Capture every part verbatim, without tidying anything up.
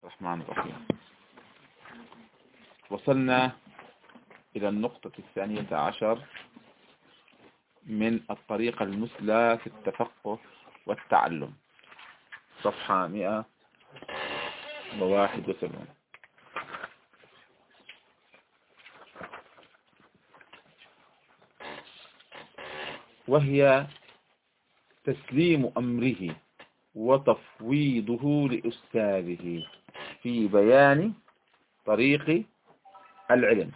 الرحمن الرحيم. وصلنا إلى النقطة الثانية عشر من الطريقة المثلى في التفقه والتعلم، صفحة مئة وواحد وسبعين. وهي تسليم أمره وتفويضه لأستاذه في بيان طريق العلم.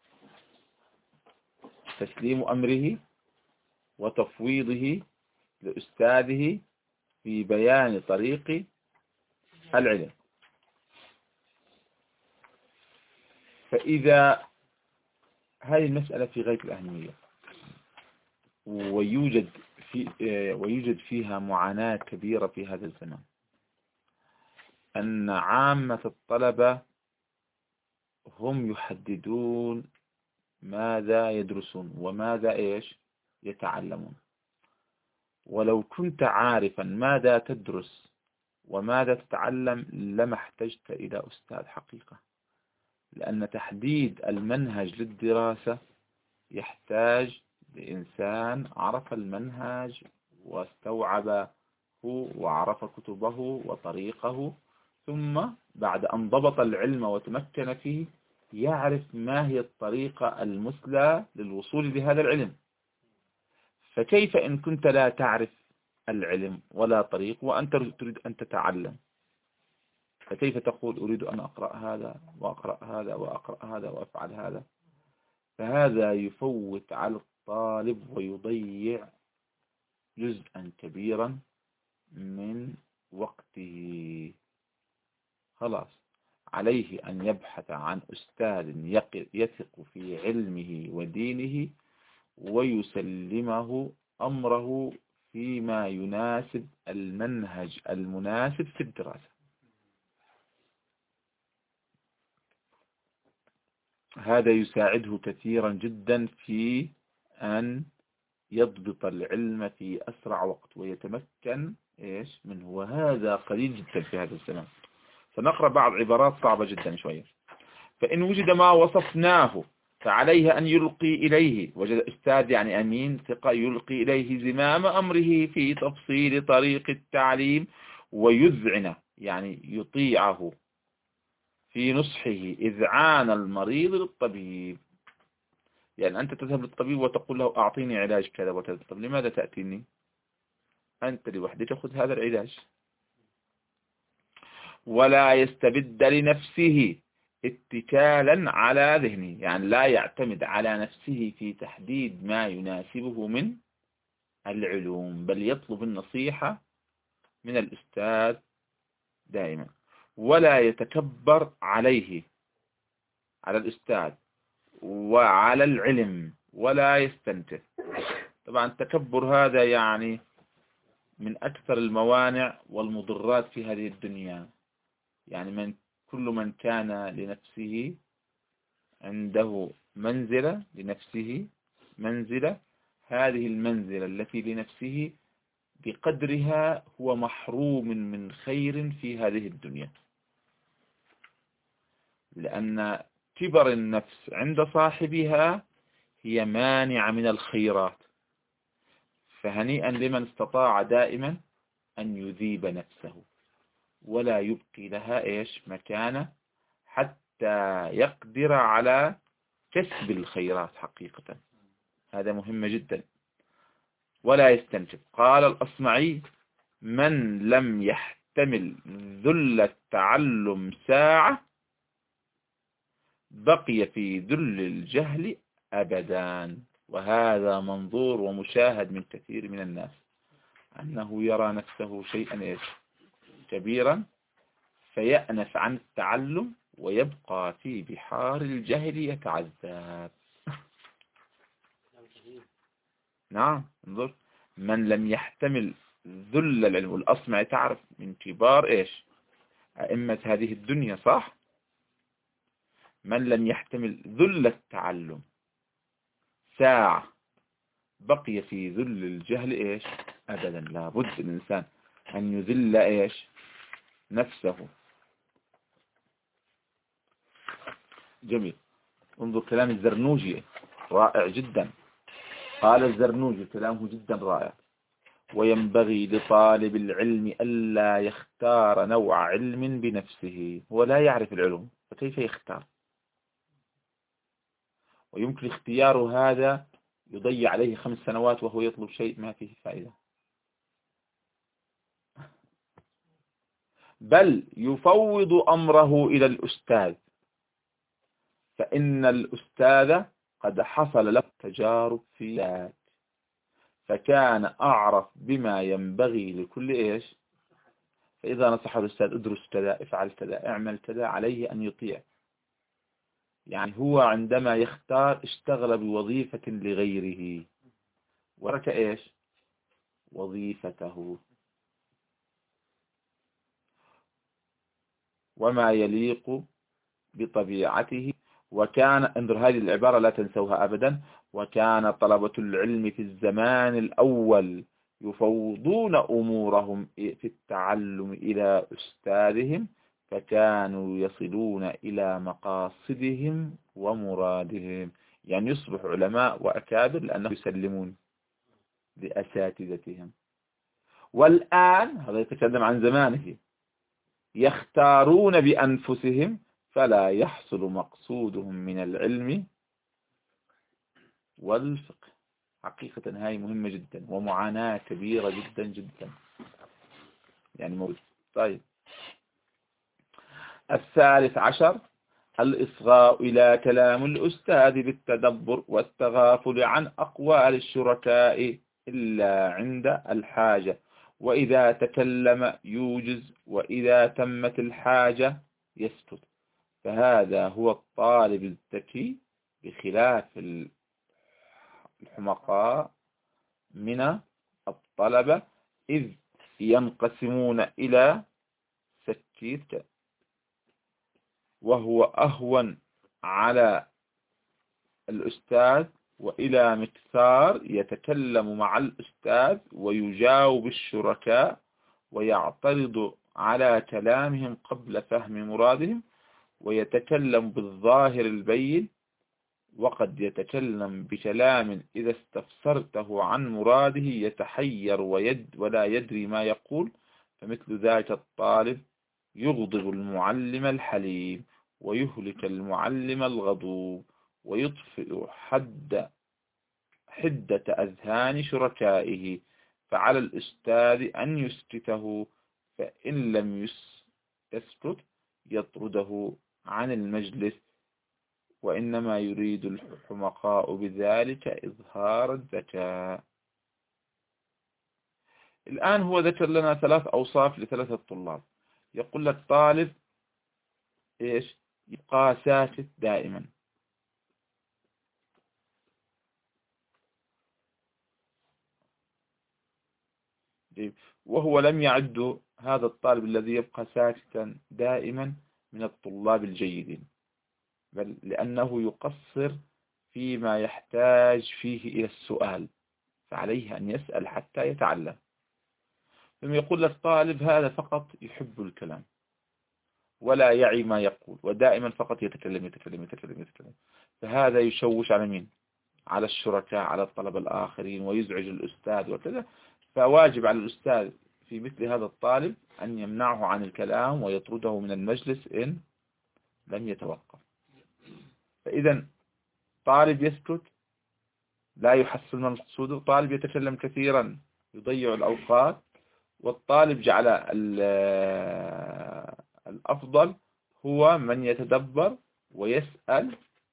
تسليم أمره وتفويضه لأستاذه في بيان طريق العلم. فإذا هذه المسألة في غاية الأهمية، ويوجد في ويوجد فيها معاناة كبيرة في هذا الزمان، أن عامة الطلبة هم يحددون ماذا يدرسون وماذا إيش يتعلمون. ولو كنت عارفا ماذا تدرس وماذا تتعلم لما احتجت إلى أستاذ حقيقة، لأن تحديد المنهج للدراسة يحتاج لإنسان عرف المنهج واستوعبه وعرف كتبه وطريقه، ثم بعد أن ضبط العلم وتمكن فيه يعرف ما هي الطريقة المثلى للوصول لهذا العلم. فكيف إن كنت لا تعرف العلم ولا طريق وأنت تريد أن تتعلم؟ فكيف تقول أريد أن أقرأ هذا وأقرأ هذا وأقرأ هذا وأفعل هذا؟ فهذا يفوت على الطالب ويضيع جزءا كبيرا من وقته. خلاص عليه أن يبحث عن أستاذ يثق في علمه ودينه ويسلمه أمره فيما يناسب المنهج المناسب في الدراسة. هذا يساعده كثيرا جدا في أن يضبط العلم في أسرع وقت ويتمكن إيش منه، وهذا قليل جدا في هذا الزمان. سنقرأ بعض عبارات صعبة جدا شوية. فإن وجد ما وصفناه فعليه أن يلقي إليه، وجد أستاذ يعني أمين ثقة، يلقي إليه زمام أمره في تفصيل طريق التعليم ويذعن يعني يطيعه في نصحه إذعان المريض للطبيب. يعني أنت تذهب للطبيب وتقول له أعطيني علاج كذا وكذا. طب لماذا تأتيني أنت لوحدك تأخذ هذا العلاج؟ ولا يستبد لنفسه اتكالا على ذهنه، يعني لا يعتمد على نفسه في تحديد ما يناسبه من العلوم، بل يطلب النصيحة من الأستاذ دائما. ولا يتكبر عليه على الأستاذ وعلى العلم، ولا يستنكف. طبعا التكبر هذا يعني من أكثر الموانع والمضرات في هذه الدنيا. يعني من كل من كان لنفسه عنده منزلة لنفسه منزلة، هذه المنزلة التي لنفسه بقدرها هو محروم من خير في هذه الدنيا، لأن كبر النفس عند صاحبها هي مانعة من الخيرات. فهنيئا لمن استطاع دائما أن يذيب نفسه ولا يبقي لها إيش مكانة حتى يقدر على كسب الخيرات حقيقة. هذا مهم جدا. ولا يستنكف. قال الأصمعي: من لم يحتمل ذل التعلم ساعة بقي في ذل الجهل أبدا. وهذا منظور ومشاهد من كثير من الناس، أنه يرى نفسه شيئا إيش كبيرا فيأنف عن التعلم ويبقى في بحار الجهل يتعذب. نعم انظر، من لم يحتمل ذل العلم. والأصمعي تعرف من كبار إيش أئمة هذه الدنيا، صح؟ من لم يحتمل ذل التعلم ساعة بقي في ذل الجهل إيش أبدا. لابد الإنسان أن يذل إيش نفسه جميل. انظر كلام الزرنوجي رائع جدا. قال الزرنوجي كلامه جدا رائع: وينبغي لطالب العلم ألا يختار نوع علم بنفسه. هو لا يعرف العلوم فكيف يختار؟ ويمكن اختيار هذا يضيع عليه خمس سنوات وهو يطلب شيء ما فيه فائدة، بل يفوض أمره إلى الأستاذ، فإن الأستاذ قد حصل له تجارب في ذلك، فكان أعرف بما ينبغي لكل إيش. فإذا نصح الأستاذ: ادرس كذا، افعل كذا، اعمل كذا، عليه أن يطيع. يعني هو عندما يختار اشتغل بوظيفة لغيره وترك إيش وظيفته، وما يليق بطبيعته. وكان، انظر هذه العبارة لا تنسوها أبدا: وكان طلبة العلم في الزمان الأول يفوضون أمورهم في التعلم إلى أستاذهم، فكانوا يصلون إلى مقاصدهم ومرادهم. يعني يصبح علماء وأكابر لأنهم يسلمون لأساتذتهم. والآن هذا يتكلم عن زمانه: يختارون بأنفسهم فلا يحصل مقصودهم من العلم والفقه. حقيقة هاي مهمة جدا ومعاناة كبيرة جدا جدا يعني موجود. طيب، الثالث عشر: الإصغاء إلى كلام الأستاذ بالتدبر والتغافل عن أقوال الشركاء إلا عند الحاجة، وإذا تكلم يوجز، وإذا تمت الحاجة يسكت. فهذا هو الطالب الذكي بخلاف الحمقاء من الطلبة، إذ ينقسمون إلى سكيت، وهو أهون على الأستاذ، وإلى مكثار يتكلم مع الأستاذ ويجاوب الشركاء ويعترض على كلامهم قبل فهم مرادهم، ويتكلم بالظاهر البين، وقد يتكلم بكلام إذا استفسرته عن مراده يتحير ويد ولا يدري ما يقول. فمثل ذلك الطالب يغضب المعلم الحليم، ويهلك المعلم الغضوب، ويطفئ حد حدة أذهان شركائه. فعلى الأستاذ أن يسكته، فإن لم يسكت يطرده عن المجلس، وإنما يريد الحمقاء بذلك إظهار الذكاء. الآن هو ذكر لنا ثلاث أوصاف لثلاثة طلاب. يقول لك طالب إيش؟ يبقى ساكت دائما، وهو لم يعد هذا الطالب الذي يبقى ساكتا دائما من الطلاب الجيدين، بل لأنه يقصر فيما يحتاج فيه إلى السؤال، فعليه أن يسأل حتى يتعلم. ثم يقول لك طالب هذا فقط يحب الكلام ولا يعي ما يقول، ودائما فقط يتكلم يتكلم يتكلم يتكلم. فهذا يشوش على مين؟ على الشركاء، على الطلبة الآخرين، ويزعج الأستاذ وكذا. فواجب على الأستاذ في مثل هذا الطالب أن يمنعه عن الكلام ويطرده من المجلس إن لم يتوقف. فإذا طالب يسكت لا يحصل من مقصوده، طالب يتكلم كثيرا يضيع الأوقات، والطالب جعل الأفضل هو من يتدبر ويسأل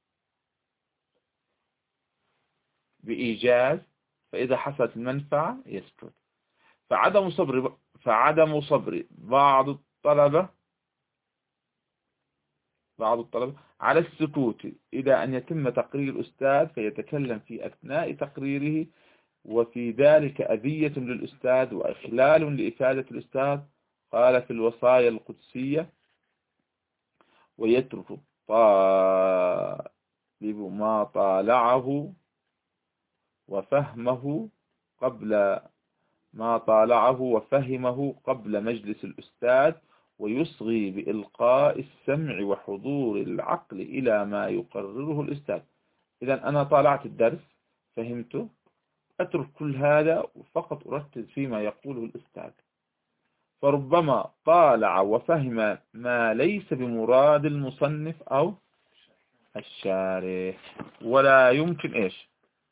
بإيجاز، فإذا حصلت المنفعة يسكت. فعدم صبر فعدم صبر بعض الطلبة بعض الطلبة على السكوت إلى أن يتم تقرير الأستاذ فيتكلم في أثناء تقريره، وفي ذلك أذية للأستاذ وإخلال لإفادة الأستاذ. قال في الوصايا القدسية: ويترك الطالب ما طالعه وفهمه قبل ما طالعه وفهمه قبل مجلس الأستاذ، ويصغي بإلقاء السمع وحضور العقل إلى ما يقرره الأستاذ. إذا أنا طالعت الدرس فهمته، أترك كل هذا وفقط أركز فيما يقوله الأستاذ. فربما طالع وفهم ما ليس بمراد المصنف أو الشارح، ولا يمكن إيش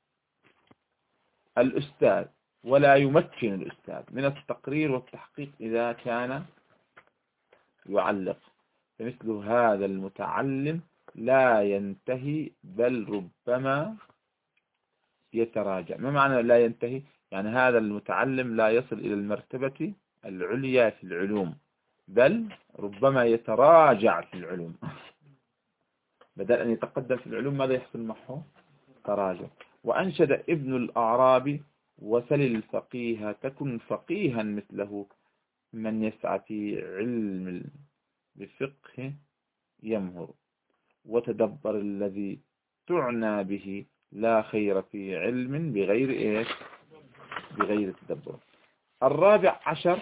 الأستاذ ولا يمكن الأستاذ من التقرير والتحقيق إذا كان يعلق. فمثل هذا المتعلم لا ينتهي بل ربما يتراجع. ما معنى لا ينتهي؟ يعني هذا المتعلم لا يصل إلى المرتبة العليا في العلوم، بل ربما يتراجع في العلوم. بدل أن يتقدم في العلوم ماذا يحصل معه؟ تراجع. وأنشد ابن الأعرابي: وسل الفقيه تكن فقيها مثله، من يسعى في علم بفقه يمهر، وتدبر الذي تعنى به، لا خير في علم بغير إيش؟ بغير تدبر. الرابع عشر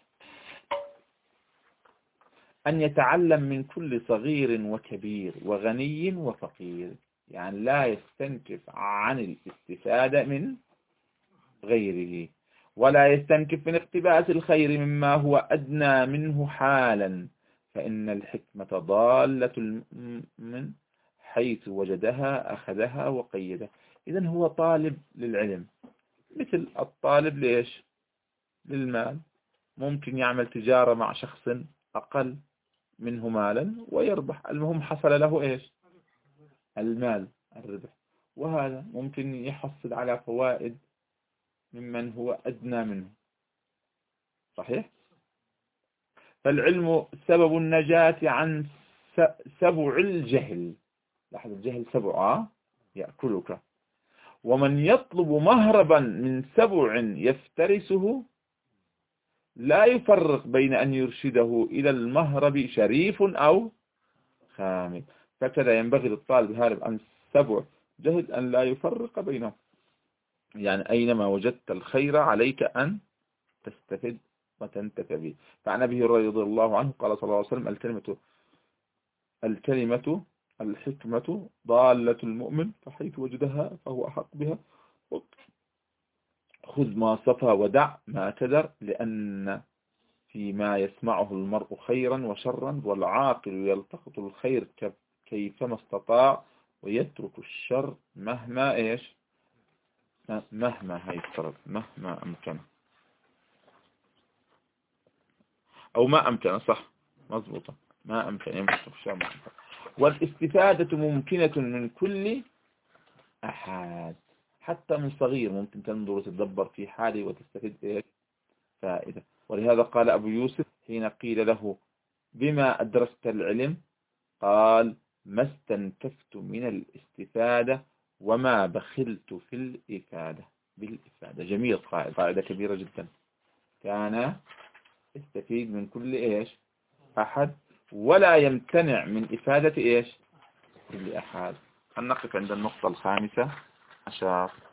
أن يتعلم من كل صغير وكبير وغني وفقير، يعني لا يستنكف عن الاستفادة من غيره، ولا يستنكف من اقتباس الخير مما هو أدنى منه حالا، فإن الحكمة ضالة المؤمن حيث وجدها أخذها وقيدها. إذن هو طالب للعلم مثل الطالب ليش؟ للمال. ممكن يعمل تجارة مع شخص أقل منه مالا ويربح، المهم حصل له إيش؟ المال، الربح. وهذا ممكن يحصل على فوائد ممن هو أدنى منه. صحيح؟ فالعلم سبب النجاة عن سبع الجهل. لاحظ الجهل سبع يأكلك. ومن يطلب مهربا من سبع يفترسه لا يفرق بين أن يرشده إلى المهرب شريف أو خامل. فكذا ينبغي للطالب الهارب عن سبع جهل أن لا يفرق بينهم، يعني أينما وجدت الخير عليك أن تستفد وتنتفع به. فعن أبي هريرة رضي الله عنه قال صلى الله عليه وسلم: الكلمة الكلمة الحكمة ضالة المؤمن، فحيث وجدها فهو أحق بها، خذ ما صفى ودع ما كدر، لأن فيما يسمعه المرء خيرا وشرا، والعاقل يلتقط الخير كيفما استطاع، ويترك الشر مهما إيش مهما هيفترض مهما أمكن أو ما أمكن. صح مضبوطة، ما أمكن يمكن الشر ما أمكن. والاستفادة ممكنة من كل أحد، حتى من صغير ممكن تنظر وتتدبر في حاله وتستفيد إيش فائدة. ولهذا قال أبو يوسف حين قيل له: بما أدرست العلم؟ قال: ما استنكفت من الاستفادة وما بخلت في الإفادة بالإفادة. جميل، قائد قاعدة كبيرة جدا. كان يستفيد من كل إيش أحد ولا يمتنع من إفادة إيش كل أحد. نقف عند النقطة الخامسة عشر.